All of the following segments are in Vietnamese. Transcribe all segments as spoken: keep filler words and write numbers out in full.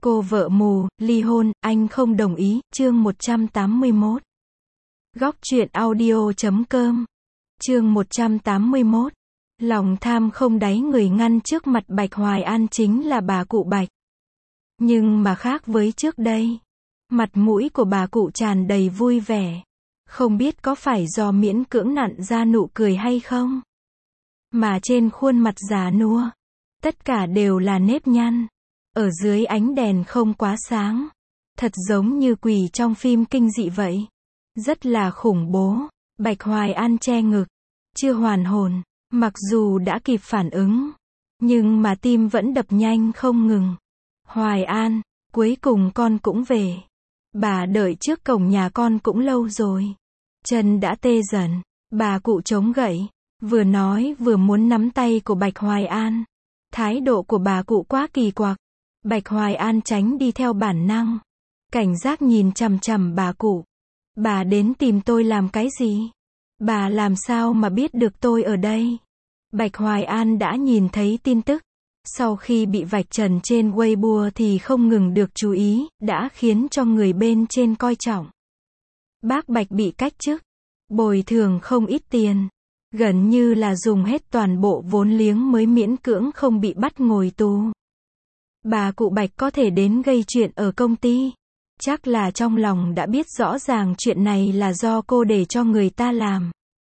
Cô vợ mù, ly hôn, anh không đồng ý, chương một trăm tám mươi mốt. Góc truyện audio chấm com. Chương một trăm tám mươi mốt. Lòng tham không đáy người ngăn trước mặt Bạch Hoài An chính là bà cụ Bạch. Nhưng mà khác với trước đây, mặt mũi của bà cụ tràn đầy vui vẻ. Không biết có phải do miễn cưỡng nặn ra nụ cười hay không? Mà trên khuôn mặt già nua, tất cả đều là nếp nhăn. Ở dưới ánh đèn không quá sáng, thật giống như quỷ trong phim kinh dị vậy. Rất là khủng bố. Bạch Hoài An che ngực, chưa hoàn hồn, mặc dù đã kịp phản ứng, nhưng mà tim vẫn đập nhanh không ngừng. Hoài An, cuối cùng con cũng về. Bà đợi trước cổng nhà con cũng lâu rồi. Chân đã tê dần, bà cụ chống gậy, vừa nói vừa muốn nắm tay của Bạch Hoài An. Thái độ của bà cụ quá kỳ quặc. Bạch Hoài An tránh đi theo bản năng, cảnh giác nhìn chằm chằm bà cụ. Bà đến tìm tôi làm cái gì? Bà làm sao mà biết được tôi ở đây? Bạch Hoài An đã nhìn thấy tin tức. Sau khi bị vạch trần trên Weibo thì không ngừng được chú ý, đã khiến cho người bên trên coi trọng. Bác Bạch bị cách chức, bồi thường không ít tiền, gần như là dùng hết toàn bộ vốn liếng mới miễn cưỡng không bị bắt ngồi tù. Bà cụ Bạch có thể đến gây chuyện ở công ty, chắc là trong lòng đã biết rõ ràng chuyện này là do cô để cho người ta làm.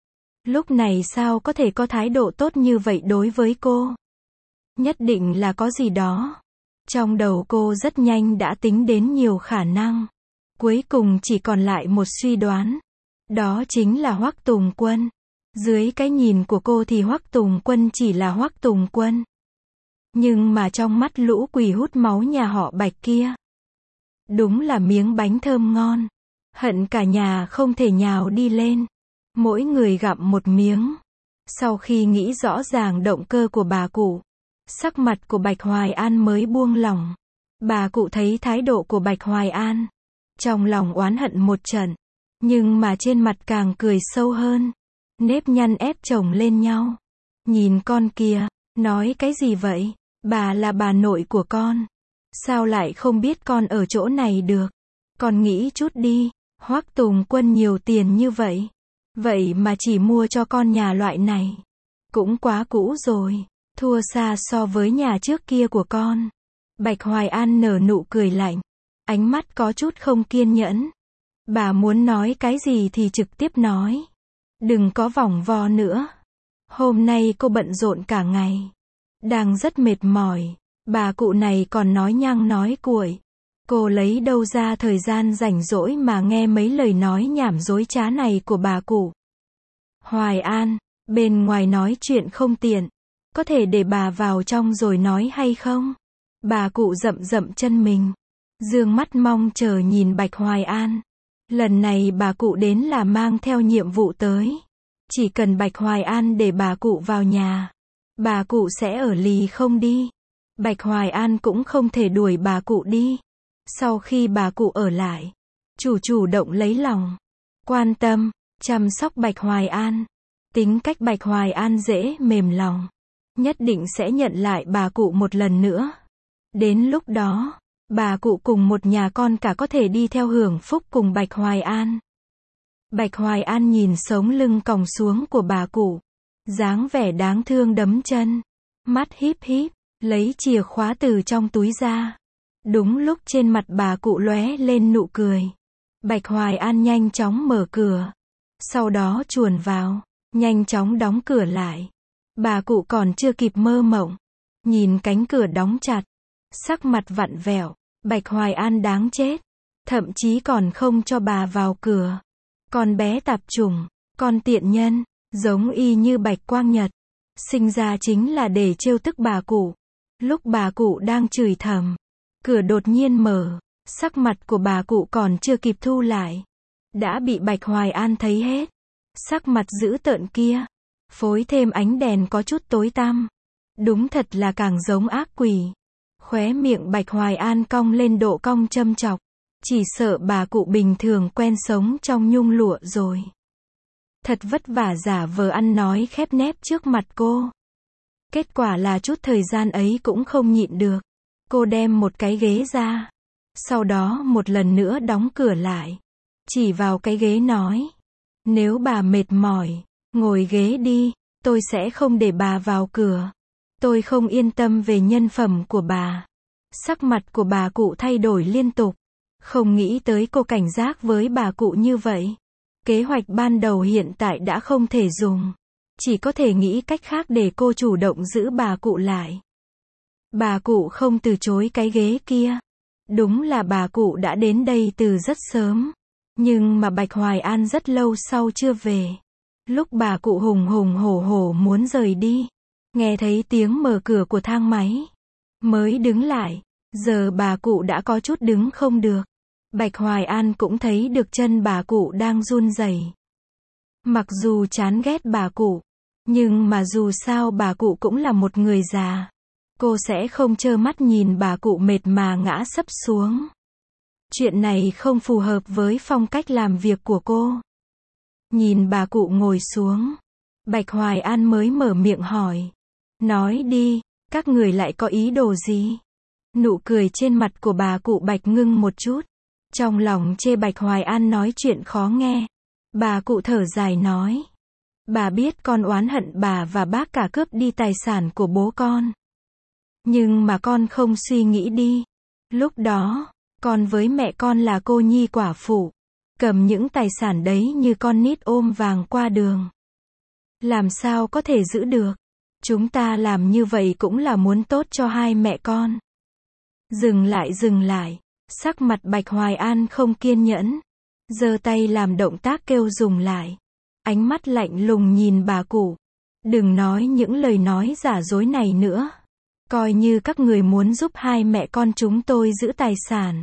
Lúc này sao có thể có thái độ tốt như vậy đối với cô? Nhất định là có gì đó. Trong đầu cô rất nhanh đã tính đến nhiều khả năng. Cuối cùng chỉ còn lại một suy đoán. Đó chính là Hoắc Tùng Quân. Dưới cái nhìn của cô thì Hoắc Tùng Quân chỉ là Hoắc Tùng Quân. Nhưng mà trong mắt lũ quỷ hút máu nhà họ Bạch kia, đúng là miếng bánh thơm ngon. Hận cả nhà không thể nhào đi lên. Mỗi người gặm một miếng. Sau khi nghĩ rõ ràng động cơ của bà cụ, sắc mặt của Bạch Hoài An mới buông lỏng. Bà cụ thấy thái độ của Bạch Hoài An, trong lòng oán hận một trận, nhưng mà trên mặt càng cười sâu hơn. Nếp nhăn ép chồng lên nhau. Nhìn con kia, nói cái gì vậy? Bà là bà nội của con. Sao lại không biết con ở chỗ này được? Con nghĩ chút đi, Hoắc Tùng Quân nhiều tiền như vậy. Vậy mà chỉ mua cho con nhà loại này. Cũng quá cũ rồi. Thua xa so với nhà trước kia của con. Bạch Hoài An nở nụ cười lạnh. Ánh mắt có chút không kiên nhẫn. Bà muốn nói cái gì thì trực tiếp nói. Đừng có vòng vo nữa. Hôm nay cô bận rộn cả ngày. Đang rất mệt mỏi. Bà cụ này còn nói nhăng nói cuội. Cô lấy đâu ra thời gian rảnh rỗi mà nghe mấy lời nói nhảm dối trá này của bà cụ. Hoài An, bên ngoài nói chuyện không tiện. Có thể để bà vào trong rồi nói hay không? Bà cụ dậm dậm chân mình. Dương mắt mong chờ nhìn Bạch Hoài An. Lần này bà cụ đến là mang theo nhiệm vụ tới. Chỉ cần Bạch Hoài An để bà cụ vào nhà, bà cụ sẽ ở lì không đi. Bạch Hoài An cũng không thể đuổi bà cụ đi. Sau khi bà cụ ở lại, chủ chủ động lấy lòng, quan tâm, chăm sóc Bạch Hoài An. Tính cách Bạch Hoài An dễ mềm lòng, nhất định sẽ nhận lại bà cụ một lần nữa. Đến lúc đó, bà cụ cùng một nhà con cả có thể đi theo hưởng phúc cùng Bạch Hoài An. Bạch Hoài An nhìn sống lưng còng xuống của bà cụ, dáng vẻ đáng thương đấm chân, mắt híp híp, lấy chìa khóa từ trong túi ra. Đúng lúc trên mặt bà cụ lóe lên nụ cười. Bạch Hoài An nhanh chóng mở cửa, sau đó chuồn vào, nhanh chóng đóng cửa lại. Bà cụ còn chưa kịp mơ mộng, nhìn cánh cửa đóng chặt, sắc mặt vặn vẹo. Bạch Hoài An đáng chết, thậm chí còn không cho bà vào cửa. Con bé tạp chủng, con tiện nhân, giống y như Bạch Quang Nhật, sinh ra chính là để trêu tức bà cụ. Lúc bà cụ đang chửi thầm, cửa đột nhiên mở, sắc mặt của bà cụ còn chưa kịp thu lại, đã bị Bạch Hoài An thấy hết. Sắc mặt dữ tợn kia, phối thêm ánh đèn có chút tối tăm, đúng thật là càng giống ác quỷ. Khóe miệng Bạch Hoài An cong lên độ cong châm chọc, chỉ sợ bà cụ bình thường quen sống trong nhung lụa rồi. Thật vất vả giả vờ ăn nói khép nép trước mặt cô. Kết quả là chút thời gian ấy cũng không nhịn được. Cô đem một cái ghế ra. Sau đó một lần nữa đóng cửa lại. Chỉ vào cái ghế nói. Nếu bà mệt mỏi, ngồi ghế đi, tôi sẽ không để bà vào cửa. Tôi không yên tâm về nhân phẩm của bà. Sắc mặt của bà cụ thay đổi liên tục. Không nghĩ tới cô cảnh giác với bà cụ như vậy. Kế hoạch ban đầu hiện tại đã không thể dùng. Chỉ có thể nghĩ cách khác để cô chủ động giữ bà cụ lại. Bà cụ không từ chối cái ghế kia. Đúng là bà cụ đã đến đây từ rất sớm. Nhưng mà Bạch Hoài An rất lâu sau chưa về. Lúc bà cụ hùng hùng hổ hổ muốn rời đi. Nghe thấy tiếng mở cửa của thang máy. Mới đứng lại. Giờ bà cụ đã có chút đứng không được. Bạch Hoài An cũng thấy được chân bà cụ đang run rẩy. Mặc dù chán ghét bà cụ. Nhưng mà dù sao bà cụ cũng là một người già. Cô sẽ không trơ mắt nhìn bà cụ mệt mà ngã sấp xuống. Chuyện này không phù hợp với phong cách làm việc của cô. Nhìn bà cụ ngồi xuống. Bạch Hoài An mới mở miệng hỏi. Nói đi, các người lại có ý đồ gì? Nụ cười trên mặt của bà cụ Bạch ngưng một chút. Trong lòng chê Bạch Hoài An nói chuyện khó nghe. Bà cụ thở dài nói. Bà biết con oán hận bà và bác cả cướp đi tài sản của bố con. Nhưng mà con không suy nghĩ đi. Lúc đó, con với mẹ con là cô nhi quả phụ. Cầm những tài sản đấy như con nít ôm vàng qua đường. Làm sao có thể giữ được? Chúng ta làm như vậy cũng là muốn tốt cho hai mẹ con. Dừng lại dừng lại. Sắc mặt Bạch Hoài An không kiên nhẫn. Giơ tay làm động tác kêu dừng lại. Ánh mắt lạnh lùng nhìn bà cụ. Đừng nói những lời nói giả dối này nữa. Coi như các người muốn giúp hai mẹ con chúng tôi giữ tài sản.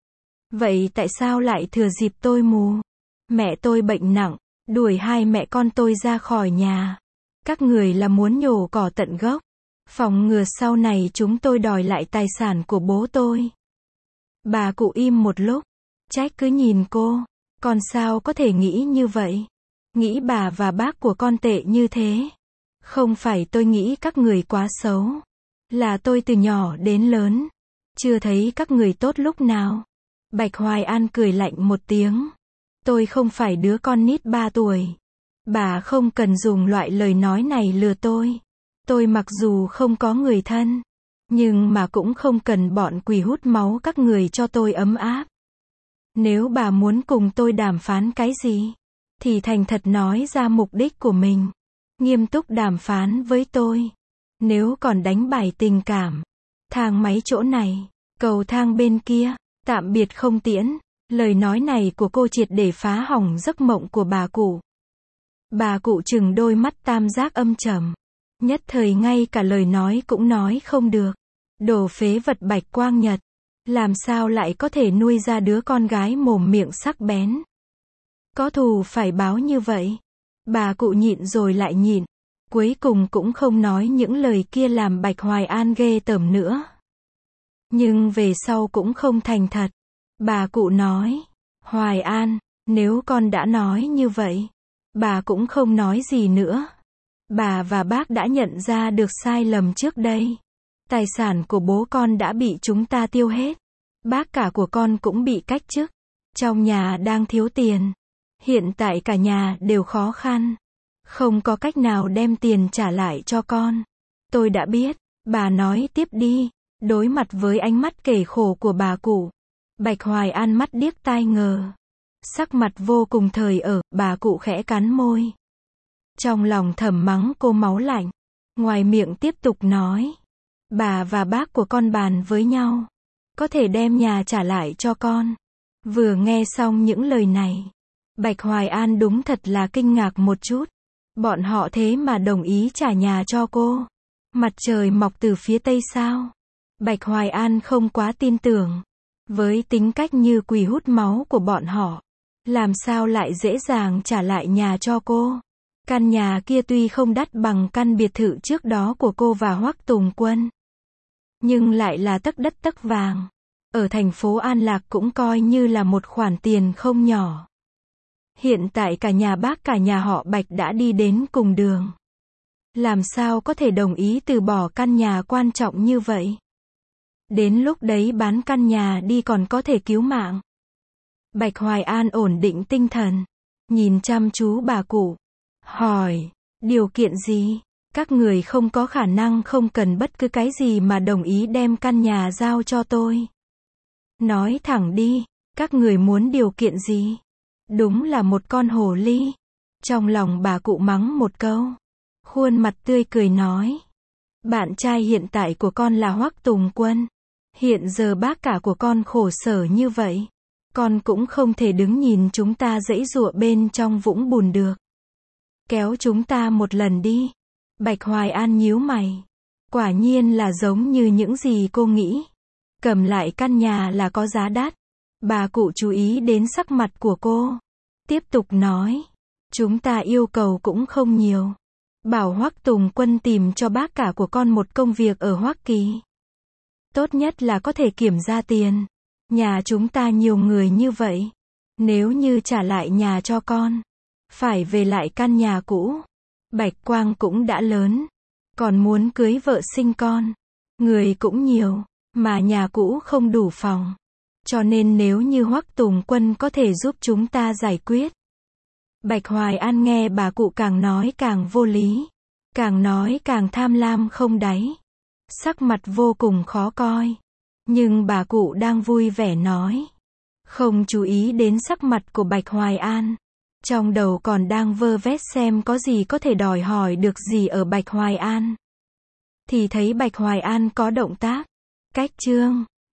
Vậy tại sao lại thừa dịp tôi mù? Mẹ tôi bệnh nặng, đuổi hai mẹ con tôi ra khỏi nhà. Các người là muốn nhổ cỏ tận gốc. Phòng ngừa sau này chúng tôi đòi lại tài sản của bố tôi. Bà cụ im một lúc. Trách cứ nhìn cô. Con sao có thể nghĩ như vậy? Nghĩ bà và bác của con tệ như thế. Không phải tôi nghĩ các người quá xấu. Là tôi từ nhỏ đến lớn. Chưa thấy các người tốt lúc nào. Bạch Hoài An cười lạnh một tiếng. Tôi không phải đứa con nít ba tuổi. Bà không cần dùng loại lời nói này lừa tôi. Tôi mặc dù không có người thân. Nhưng mà cũng không cần bọn quỷ hút máu các người cho tôi ấm áp. Nếu bà muốn cùng tôi đàm phán cái gì, thì thành thật nói ra mục đích của mình. Nghiêm túc đàm phán với tôi. Nếu còn đánh bài tình cảm. Thang máy chỗ này, cầu thang bên kia, tạm biệt không tiễn. Lời nói này của cô triệt để phá hỏng giấc mộng của bà cụ. Bà cụ trừng đôi mắt tam giác âm trầm. Nhất thời ngay cả lời nói cũng nói không được. Đồ phế vật Bạch Quang Nhật. Làm sao lại có thể nuôi ra đứa con gái mồm miệng sắc bén. Có thù phải báo như vậy. Bà cụ nhịn rồi lại nhịn. Cuối cùng cũng không nói những lời kia làm Bạch Hoài An ghê tởm nữa. Nhưng về sau cũng không thành thật. Bà cụ nói. Hoài An, nếu con đã nói như vậy. Bà cũng không nói gì nữa. Bà và bác đã nhận ra được sai lầm trước đây. Tài sản của bố con đã bị chúng ta tiêu hết. Bác cả của con cũng bị cách chức. Trong nhà đang thiếu tiền. Hiện tại cả nhà đều khó khăn. Không có cách nào đem tiền trả lại cho con. Tôi đã biết. Bà nói tiếp đi. Đối mặt với ánh mắt kể khổ của bà cụ. Bạch Hoài An mắt điếc tai ngờ. Sắc mặt vô cùng thời ở. Bà cụ khẽ cắn môi. Trong lòng thầm mắng cô máu lạnh. Ngoài miệng tiếp tục nói. Bà và bác của con bàn với nhau. Có thể đem nhà trả lại cho con. Vừa nghe xong những lời này. Bạch Hoài An đúng thật là kinh ngạc một chút. Bọn họ thế mà đồng ý trả nhà cho cô. Mặt trời mọc từ phía tây sao? Bạch Hoài An không quá tin tưởng. Với tính cách như quỷ hút máu của bọn họ. Làm sao lại dễ dàng trả lại nhà cho cô? Căn nhà kia tuy không đắt bằng căn biệt thự trước đó của cô và Hoắc Tùng Quân. Nhưng lại là tấc đất tấc vàng. Ở thành phố An Lạc cũng coi như là một khoản tiền không nhỏ. Hiện tại cả nhà bác cả nhà họ Bạch đã đi đến cùng đường. Làm sao có thể đồng ý từ bỏ căn nhà quan trọng như vậy? Đến lúc đấy bán căn nhà đi còn có thể cứu mạng. Bạch Hoài An ổn định tinh thần, nhìn chăm chú bà cụ, hỏi, điều kiện gì? Các người không có khả năng không cần bất cứ cái gì mà đồng ý đem căn nhà giao cho tôi. Nói thẳng đi, các người muốn điều kiện gì? Đúng là một con hồ ly. Trong lòng bà cụ mắng một câu. Khuôn mặt tươi cười nói. Bạn trai hiện tại của con là Hoắc Tùng Quân. Hiện giờ bác cả của con khổ sở như vậy. Con cũng không thể đứng nhìn chúng ta giãy giụa bên trong vũng bùn được. Kéo chúng ta một lần đi. Bạch Hoài An nhíu mày. Quả nhiên là giống như những gì cô nghĩ. Cầm lại căn nhà là có giá đắt. Bà cụ chú ý đến sắc mặt của cô. Tiếp tục nói. Chúng ta yêu cầu cũng không nhiều. Bảo Hoắc Tùng Quân tìm cho bác cả của con một công việc ở Hoa Kỳ. Tốt nhất là có thể kiểm ra tiền. Nhà chúng ta nhiều người như vậy. Nếu như trả lại nhà cho con, phải về lại căn nhà cũ. Bạch Quang cũng đã lớn. Còn muốn cưới vợ sinh con. Người cũng nhiều. Mà nhà cũ không đủ phòng. Cho nên nếu như Hoắc Tùng Quân có thể giúp chúng ta giải quyết. Bạch Hoài An nghe bà cụ càng nói càng vô lý. Càng nói càng tham lam không đáy. Sắc mặt vô cùng khó coi. Nhưng bà cụ đang vui vẻ nói. Không chú ý đến sắc mặt của Bạch Hoài An. Trong đầu còn đang vơ vét xem có gì có thể đòi hỏi được gì ở Bạch Hoài An. Thì thấy Bạch Hoài An có động tác. Cách chương.